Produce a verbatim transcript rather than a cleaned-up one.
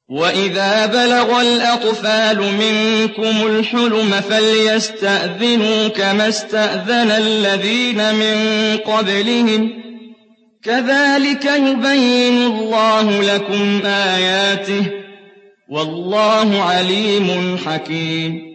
وَإِذَا بَلَغَ الْأَطْفَالُ مِنكُمُ الْحُلُمَ فَلْيَسْتَأْذِنُوا كَمَا اسْتَأْذَنَ الَّذِينَ مِن قَبْلِهِمْ ۚ كَذَٰلِكَ يُبَيِّنُ اللَّهُ لَكُمْ آيَاتِهِ ۗ وَاللَّهُ عَلِيمٌ حَكِيمٌ